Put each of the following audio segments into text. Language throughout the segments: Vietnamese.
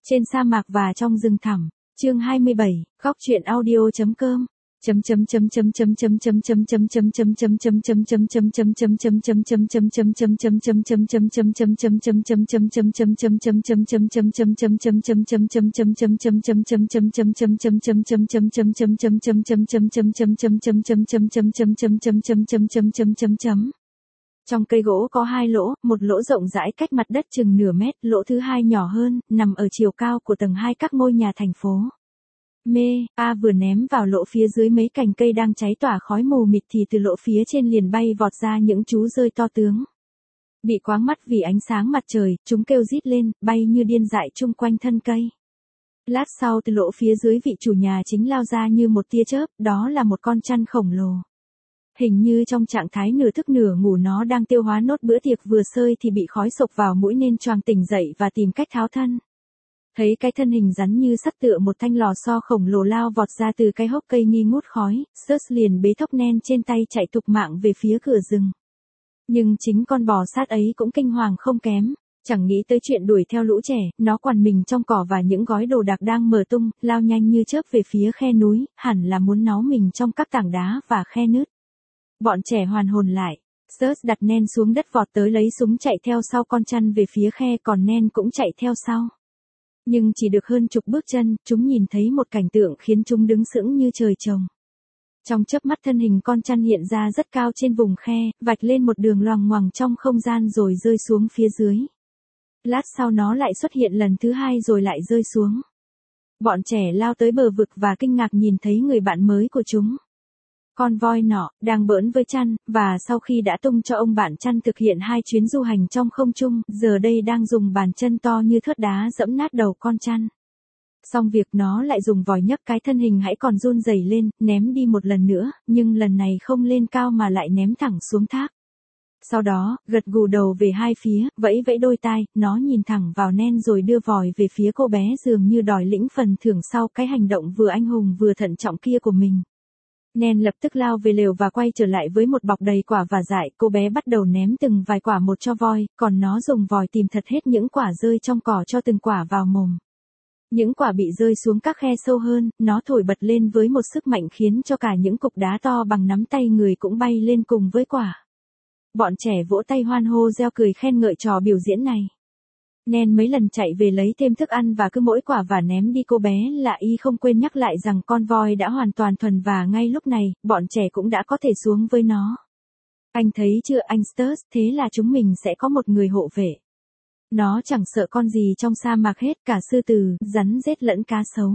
Trên sa mạc và trong rừng thẳm. Chương 27, Góc truyện audio.com. Trong cây gỗ có hai lỗ, một lỗ rộng rãi cách mặt đất chừng nửa mét, lỗ thứ hai nhỏ hơn, nằm ở chiều cao của tầng 2 các ngôi nhà thành phố. A vừa ném vào lỗ phía dưới mấy cành cây đang cháy tỏa khói mù mịt thì từ lỗ phía trên liền bay vọt ra những chú dơi to tướng. Bị quáng mắt vì ánh sáng mặt trời, chúng kêu rít lên, bay như điên dại chung quanh thân cây. Lát sau từ lỗ phía dưới vị chủ nhà chính lao ra như một tia chớp, đó là một con chăn khổng lồ. Hình như trong trạng thái nửa thức nửa ngủ nó đang tiêu hóa nốt bữa tiệc vừa sơi thì bị khói sộc vào mũi nên choàng tỉnh dậy và tìm cách tháo thân. Thấy cái thân hình rắn như sắt tựa một thanh lò xo khổng lồ lao vọt ra từ cái hốc cây nghi ngút khói, Sớt liền bế thốc Nen trên tay chạy thục mạng về phía cửa rừng. Nhưng chính con bò sát ấy cũng kinh hoàng không kém, chẳng nghĩ tới chuyện đuổi theo lũ trẻ, nó quằn mình trong cỏ và những gói đồ đạc đang mở tung, lao nhanh như chớp về phía khe núi, hẳn là muốn náu mình trong các tảng đá và khe nứt. Bọn trẻ hoàn hồn lại, Sớt đặt Nen xuống đất vọt tới lấy súng chạy theo sau con chăn về phía khe còn Nen cũng chạy theo sau. Nhưng chỉ được hơn chục bước chân, chúng nhìn thấy một cảnh tượng khiến chúng đứng sững như trời trồng. Trong chớp mắt thân hình con chăn hiện ra rất cao trên vùng khe, vạch lên một đường loằng ngoằng trong không gian rồi rơi xuống phía dưới. Lát sau nó lại xuất hiện lần thứ hai rồi lại rơi xuống. Bọn trẻ lao tới bờ vực và kinh ngạc nhìn thấy người bạn mới của chúng. Con voi nọ, đang bỡn với chăn, và sau khi đã tung cho ông bạn chăn thực hiện 2 chuyến du hành trong không trung, giờ đây đang dùng bàn chân to như thớt đá dẫm nát đầu con chăn. Xong việc nó lại dùng vòi nhấc cái thân hình hãy còn run rẩy lên, ném đi một lần nữa, nhưng lần này không lên cao mà lại ném thẳng xuống thác. Sau đó, gật gù đầu về hai phía, vẫy vẫy đôi tai, nó nhìn thẳng vào Nen rồi đưa vòi về phía cô bé dường như đòi lĩnh phần thưởng sau cái hành động vừa anh hùng vừa thận trọng kia của mình. Nen lập tức lao về lều và quay trở lại với một bọc đầy quả và dại, cô bé bắt đầu ném từng vài quả một cho voi, còn nó dùng vòi tìm thật hết những quả rơi trong cỏ cho từng quả vào mồm. Những quả bị rơi xuống các khe sâu hơn, nó thổi bật lên với một sức mạnh khiến cho cả những cục đá to bằng nắm tay người cũng bay lên cùng với quả. Bọn trẻ vỗ tay hoan hô reo cười khen ngợi trò biểu diễn này. Nen mấy lần chạy về lấy thêm thức ăn và cứ mỗi quả và ném đi cô bé là y không quên nhắc lại rằng con voi đã hoàn toàn thuần và ngay lúc này, bọn trẻ cũng đã có thể xuống với nó. Anh thấy chưa anh Sturz, thế là chúng mình sẽ có một người hộ vệ. Nó chẳng sợ con gì trong sa mạc hết, cả sư tử, rắn rết lẫn cá sấu.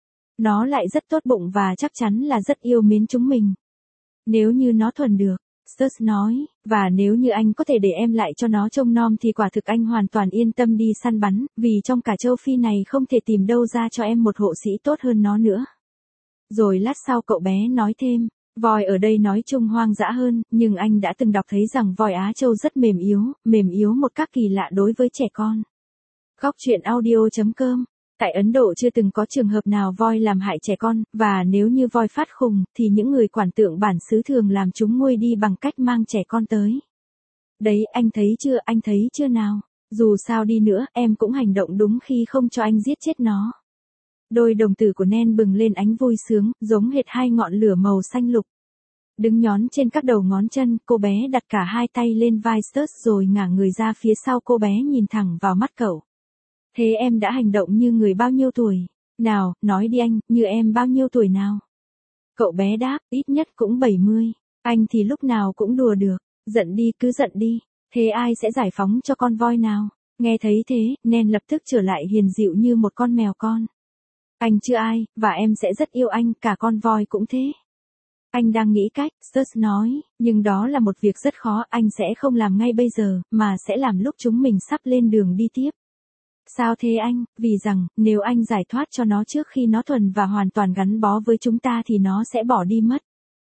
Nó lại rất tốt bụng và chắc chắn là rất yêu mến chúng mình. Nếu như nó thuần được. Sturz nói, và nếu như anh có thể để em lại cho nó trông nom thì quả thực anh hoàn toàn yên tâm đi săn bắn, vì trong cả châu Phi này không thể tìm đâu ra cho em một hộ sĩ tốt hơn nó nữa. Rồi lát sau cậu bé nói thêm, voi ở đây nói chung hoang dã hơn, nhưng anh đã từng đọc thấy rằng voi Á Châu rất mềm yếu một cách kỳ lạ đối với trẻ con. Góc truyện audio.com. Tại Ấn Độ chưa từng có trường hợp nào voi làm hại trẻ con, và nếu như voi phát khùng, thì những người quản tượng bản xứ thường làm chúng nguôi đi bằng cách mang trẻ con tới. Đấy, anh thấy chưa nào? Dù sao đi nữa, em cũng hành động đúng khi không cho anh giết chết nó. Đôi đồng tử của Nen bừng lên ánh vui sướng, giống hệt hai ngọn lửa màu xanh lục. Đứng nhón trên các đầu ngón chân, cô bé đặt cả hai tay lên vai Sturz rồi ngả người ra phía sau cô bé nhìn thẳng vào mắt cậu. Thế em đã hành động như người bao nhiêu tuổi? Nào, nói đi anh, như em bao nhiêu tuổi nào? Cậu bé đáp, ít nhất cũng 70. Anh thì lúc nào cũng đùa được. Giận đi, cứ giận đi. Thế ai sẽ giải phóng cho con voi nào? Nghe thấy thế, Nen lập tức trở lại hiền dịu như một con mèo con. Anh chưa ai, và em sẽ rất yêu anh, cả con voi cũng thế. Anh đang nghĩ cách, Sturz nói, nhưng đó là một việc rất khó, anh sẽ không làm ngay bây giờ, mà sẽ làm lúc chúng mình sắp lên đường đi tiếp. Sao thế anh, vì rằng, nếu anh giải thoát cho nó trước khi nó thuần và hoàn toàn gắn bó với chúng ta thì nó sẽ bỏ đi mất.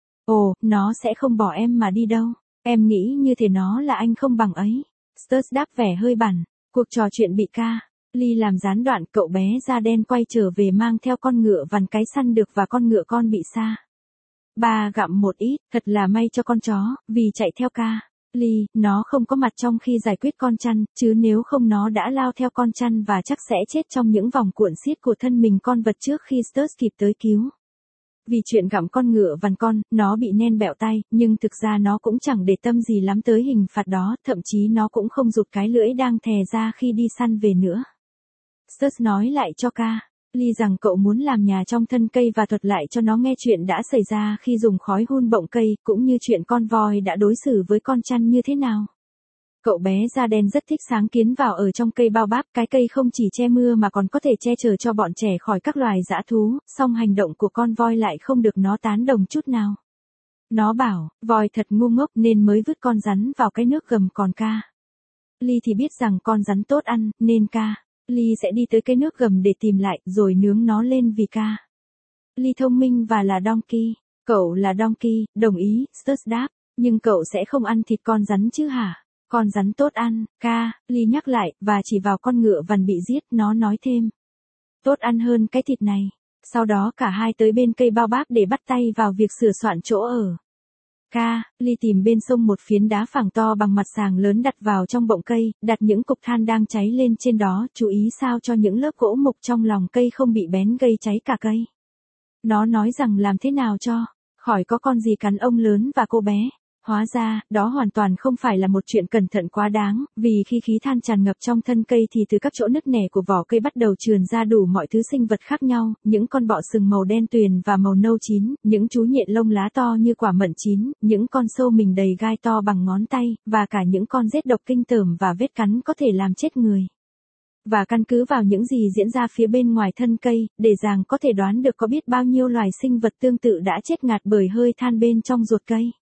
Ồ, nó sẽ không bỏ em mà đi đâu. Em nghĩ như thế nó là anh không bằng ấy. Sturz đáp vẻ hơi bẳn. Cuộc trò chuyện bị Ly làm gián đoạn, cậu bé da đen quay trở về mang theo con ngựa vằn cái săn được và con ngựa con bị sa. Ba gặm một ít, thật là may cho con chó, vì chạy theo Ly, nó không có mặt trong khi giải quyết con chăn, chứ nếu không nó đã lao theo con chăn và chắc sẽ chết trong những vòng cuộn xiết của thân mình con vật trước khi Stuart kịp tới cứu. Vì chuyện gặm con ngựa vằn con, nó bị nen bẹo tay, nhưng thực ra nó cũng chẳng để tâm gì lắm tới hình phạt đó, thậm chí nó cũng không rụt cái lưỡi đang thè ra khi đi săn về nữa. Stuart nói lại cho Ly rằng cậu muốn làm nhà trong thân cây và thuật lại cho nó nghe chuyện đã xảy ra khi dùng khói hun bọng cây, cũng như chuyện con voi đã đối xử với con chăn như thế nào. Cậu bé da đen rất thích sáng kiến vào ở trong cây bao báp, cái cây không chỉ che mưa mà còn có thể che chở cho bọn trẻ khỏi các loài dã thú, song hành động của con voi lại không được nó tán đồng chút nào. Nó bảo, voi thật ngu ngốc nên mới vứt con rắn vào cái nước gầm, còn Ly thì biết rằng con rắn tốt ăn, nên Ly sẽ đi tới cái nước gầm để tìm lại, rồi nướng nó lên vì Ly thông minh và là donkey. Cậu là donkey, đồng ý, Stuart đáp, nhưng cậu sẽ không ăn thịt con rắn chứ hả? Con rắn tốt ăn, Ly nhắc lại, và chỉ vào con ngựa vằn bị giết, nó nói thêm. Tốt ăn hơn cái thịt này. Sau đó cả hai tới bên cây bao báp để bắt tay vào việc sửa soạn chỗ ở. Ly tìm bên sông một phiến đá phẳng to bằng mặt sàng lớn đặt vào trong bọng cây, đặt những cục than đang cháy lên trên đó, chú ý sao cho những lớp gỗ mục trong lòng cây không bị bén gây cháy cả cây. Nó nói rằng làm thế nào cho khỏi có con gì cắn ông lớn và cô bé. Hóa ra, đó hoàn toàn không phải là một chuyện cẩn thận quá đáng, vì khi khí than tràn ngập trong thân cây thì từ các chỗ nứt nẻ của vỏ cây bắt đầu trườn ra đủ mọi thứ sinh vật khác nhau, những con bọ sừng màu đen tuyền và màu nâu chín, những chú nhện lông lá to như quả mận chín, những con sâu mình đầy gai to bằng ngón tay, và cả những con rết độc kinh tởm và vết cắn có thể làm chết người. Và căn cứ vào những gì diễn ra phía bên ngoài thân cây, để Giàng có thể đoán được có biết bao nhiêu loài sinh vật tương tự đã chết ngạt bởi hơi than bên trong ruột cây.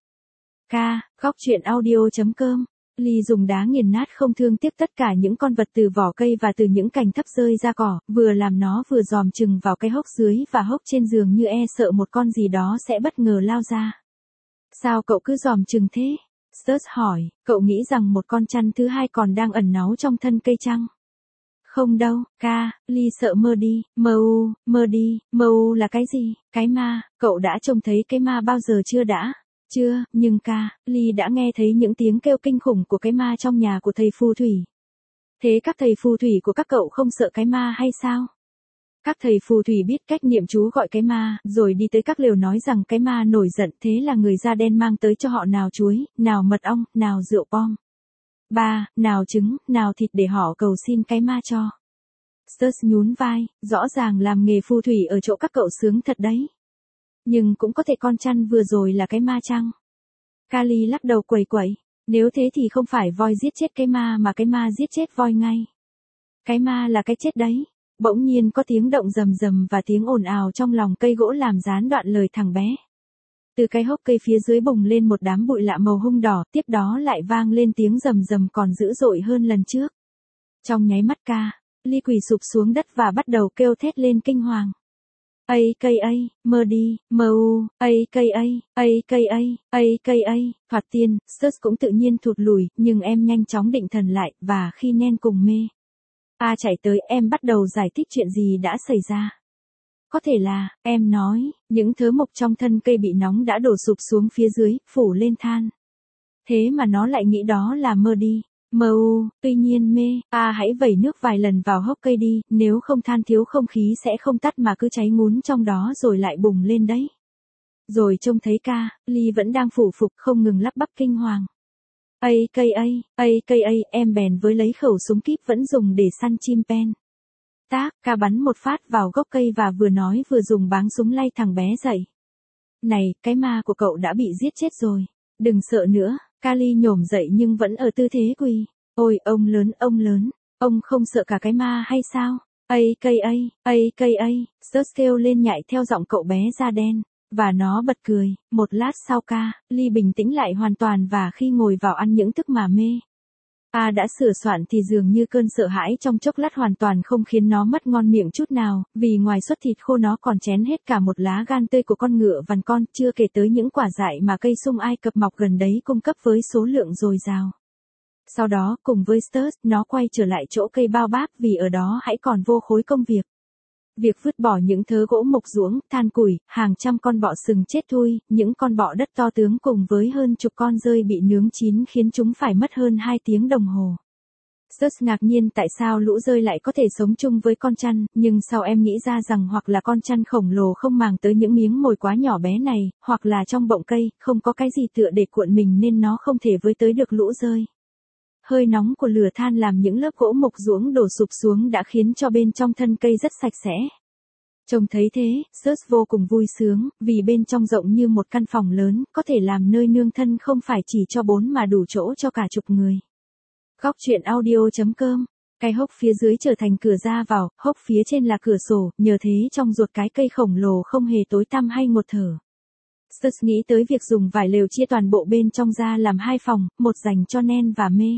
Góc truyện audio.com. Ly dùng đá nghiền nát không thương tiếc tất cả những con vật từ vỏ cây và từ những cành thấp rơi ra cỏ, vừa làm nó vừa dòm chừng vào cái hốc dưới và hốc trên giường như e sợ một con gì đó sẽ bất ngờ lao ra. Sao cậu cứ dòm chừng thế? Stuart hỏi, cậu nghĩ rằng một con chăn thứ hai còn đang ẩn náu trong thân cây chăng? Không đâu, Ly sợ mơ đi, mơ u là cái gì? Cái ma, cậu đã trông thấy cái ma bao giờ chưa đã? Chưa, nhưng Ly đã nghe thấy những tiếng kêu kinh khủng của cái ma trong nhà của thầy phù thủy. Thế các thầy phù thủy của các cậu không sợ cái ma hay sao? Các thầy phù thủy biết cách niệm chú gọi cái ma, rồi đi tới các lều nói rằng cái ma nổi giận, thế là người da đen mang tới cho họ nào chuối, nào mật ong, nào rượu bom. Nào trứng, nào thịt để họ cầu xin cái ma cho. Stuart nhún vai, rõ ràng làm nghề phù thủy ở chỗ các cậu sướng thật đấy. Nhưng cũng có thể con chăn vừa rồi là cái ma chăng? Ly lắc đầu quẩy quẩy, nếu thế thì không phải voi giết chết cái ma mà cái ma giết chết voi ngay. Cái ma là cái chết đấy. Bỗng nhiên có tiếng động rầm rầm và tiếng ồn ào trong lòng cây gỗ làm gián đoạn lời thằng bé. Từ cái hốc cây phía dưới bùng lên một đám bụi lạ màu hung đỏ, tiếp đó lại vang lên tiếng rầm rầm còn dữ dội hơn lần trước. Trong nháy mắt Ly quỳ sụp xuống đất và bắt đầu kêu thét lên kinh hoàng. Mơ đi, Thoạt tiên, Stuart cũng tự nhiên thụt lùi, nhưng em nhanh chóng định thần lại, và khi Nen cùng mê chạy tới, em bắt đầu giải thích chuyện gì đã xảy ra. Có thể là, em nói, những thớ mộc trong thân cây bị nóng đã đổ sụp xuống phía dưới, phủ lên than. Thế mà nó lại nghĩ đó là mơ đi. Tuy nhiên hãy vẩy nước vài lần vào hốc cây đi, nếu không than thiếu không khí sẽ không tắt mà cứ cháy ngún trong đó rồi lại bùng lên đấy. Rồi trông thấy Ly vẫn đang phủ phục không ngừng lắp bắp kinh hoàng. Em bèn với lấy khẩu súng kíp vẫn dùng để săn chim pen. Bắn một phát vào gốc cây và vừa nói vừa dùng báng súng lay thằng bé dậy. Này, cái ma của cậu đã bị giết chết rồi. Đừng sợ nữa. Ly nhổm dậy nhưng vẫn ở tư thế quỳ. Ôi, ông lớn, ông không sợ cả cái ma hay sao? Stuart kêu lên nhại theo giọng cậu bé da đen. Và nó bật cười. Một lát sau Ly bình tĩnh lại hoàn toàn và khi ngồi vào ăn những thức mà đã sửa soạn thì dường như cơn sợ hãi trong chốc lát hoàn toàn không khiến nó mất ngon miệng chút nào, vì ngoài suất thịt khô nó còn chén hết cả một lá gan tươi của con ngựa vằn con, chưa kể tới những quả dại mà cây sung Ai Cập mọc gần đấy cung cấp với số lượng dồi dào. Sau đó, cùng với Stuart, nó quay trở lại chỗ cây bao báp vì ở đó hãy còn vô khối công việc. Việc vứt bỏ những thớ gỗ mục ruỗng, than củi, hàng trăm con bọ sừng chết thui, những con bọ đất to tướng cùng với hơn chục con dơi bị nướng chín khiến chúng phải mất hơn 2 tiếng đồng hồ. Rất ngạc nhiên tại sao lũ dơi lại có thể sống chung với con chăn, nhưng sau em nghĩ ra rằng hoặc là con chăn khổng lồ không màng tới những miếng mồi quá nhỏ bé này, hoặc là trong bọng cây, không có cái gì tựa để cuộn mình nên nó không thể với tới được lũ dơi. Hơi nóng của lửa than làm những lớp gỗ mục ruỗng đổ sụp xuống đã khiến cho bên trong thân cây rất sạch sẽ. Trông thấy thế, Search vô cùng vui sướng, vì bên trong rộng như một căn phòng lớn, có thể làm nơi nương thân không phải chỉ cho 4 mà đủ chỗ cho cả chục người. Góc truyện audio.com. Cái hốc phía dưới trở thành cửa ra vào, hốc phía trên là cửa sổ, nhờ thế trong ruột cái cây khổng lồ không hề tối tăm hay ngột thở. Search nghĩ tới việc dùng vải lều chia toàn bộ bên trong ra làm 2 phòng, một dành cho Nen và Mê.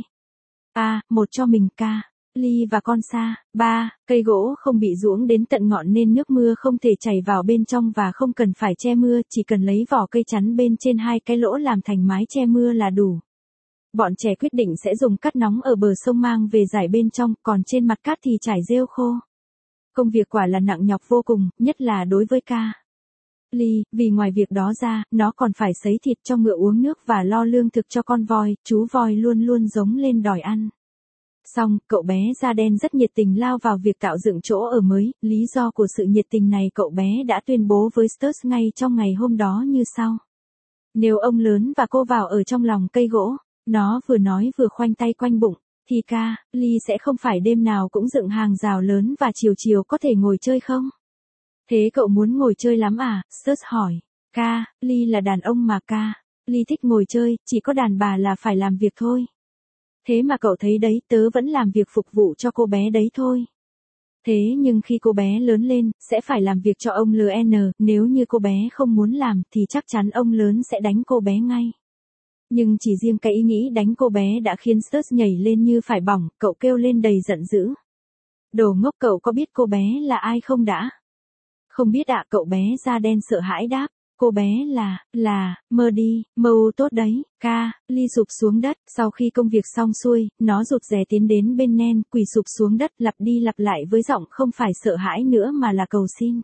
Một cho mình Ca, Ly và con Sa. 3. Cây gỗ không bị ruỗng đến tận ngọn nên nước mưa không thể chảy vào bên trong và không cần phải che mưa, chỉ cần lấy vỏ cây chắn bên trên 2 cái lỗ làm thành mái che mưa là đủ. Bọn trẻ quyết định sẽ dùng cát nóng ở bờ sông mang về rải bên trong, còn trên mặt cát thì trải rêu khô. Công việc quả là nặng nhọc vô cùng, nhất là đối với Ca. Ly, vì ngoài việc đó ra, nó còn phải sấy thịt cho ngựa uống nước và lo lương thực cho con voi, chú voi luôn luôn giống lên đòi ăn. Xong, cậu bé da đen rất nhiệt tình lao vào việc tạo dựng chỗ ở mới, lý do của sự nhiệt tình này cậu bé đã tuyên bố với Stubbs ngay trong ngày hôm đó như sau. Nếu ông lớn và cô vào ở trong lòng cây gỗ, nó vừa nói vừa khoanh tay quanh bụng, thì Ca, Ly sẽ không phải đêm nào cũng dựng hàng rào lớn và chiều chiều có thể ngồi chơi không? Thế cậu muốn ngồi chơi lắm à? Stubbs hỏi. Ca, Ly là đàn ông mà Ca, Ly thích ngồi chơi, chỉ có đàn bà là phải làm việc thôi. Thế mà cậu thấy đấy, tớ vẫn làm việc phục vụ cho cô bé đấy thôi. Thế nhưng khi cô bé lớn lên, sẽ phải làm việc cho ông LN, nếu như cô bé không muốn làm thì chắc chắn ông lớn sẽ đánh cô bé ngay. Nhưng chỉ riêng cái ý nghĩ đánh cô bé đã khiến Stubbs nhảy lên như phải bỏng, cậu kêu lên đầy giận dữ. Đồ ngốc, cậu có biết cô bé là ai không đã? Không biết ạ, cậu bé da đen sợ hãi đáp. Cô bé là, mơ đi, mơ tốt đấy. Ca, Ly sụp xuống đất, sau khi công việc xong xuôi, nó rụt rè tiến đến bên Nen, quỳ sụp xuống đất, lặp đi lặp lại với giọng không phải sợ hãi nữa mà là cầu xin.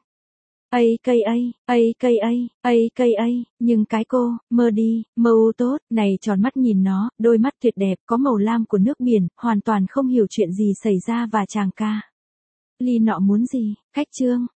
Nhưng cái cô, mơ đi, mơ tốt, này tròn mắt nhìn nó, đôi mắt tuyệt đẹp, có màu lam của nước biển, hoàn toàn không hiểu chuyện gì xảy ra và chàng Ca. Ly nọ muốn gì, cách chương.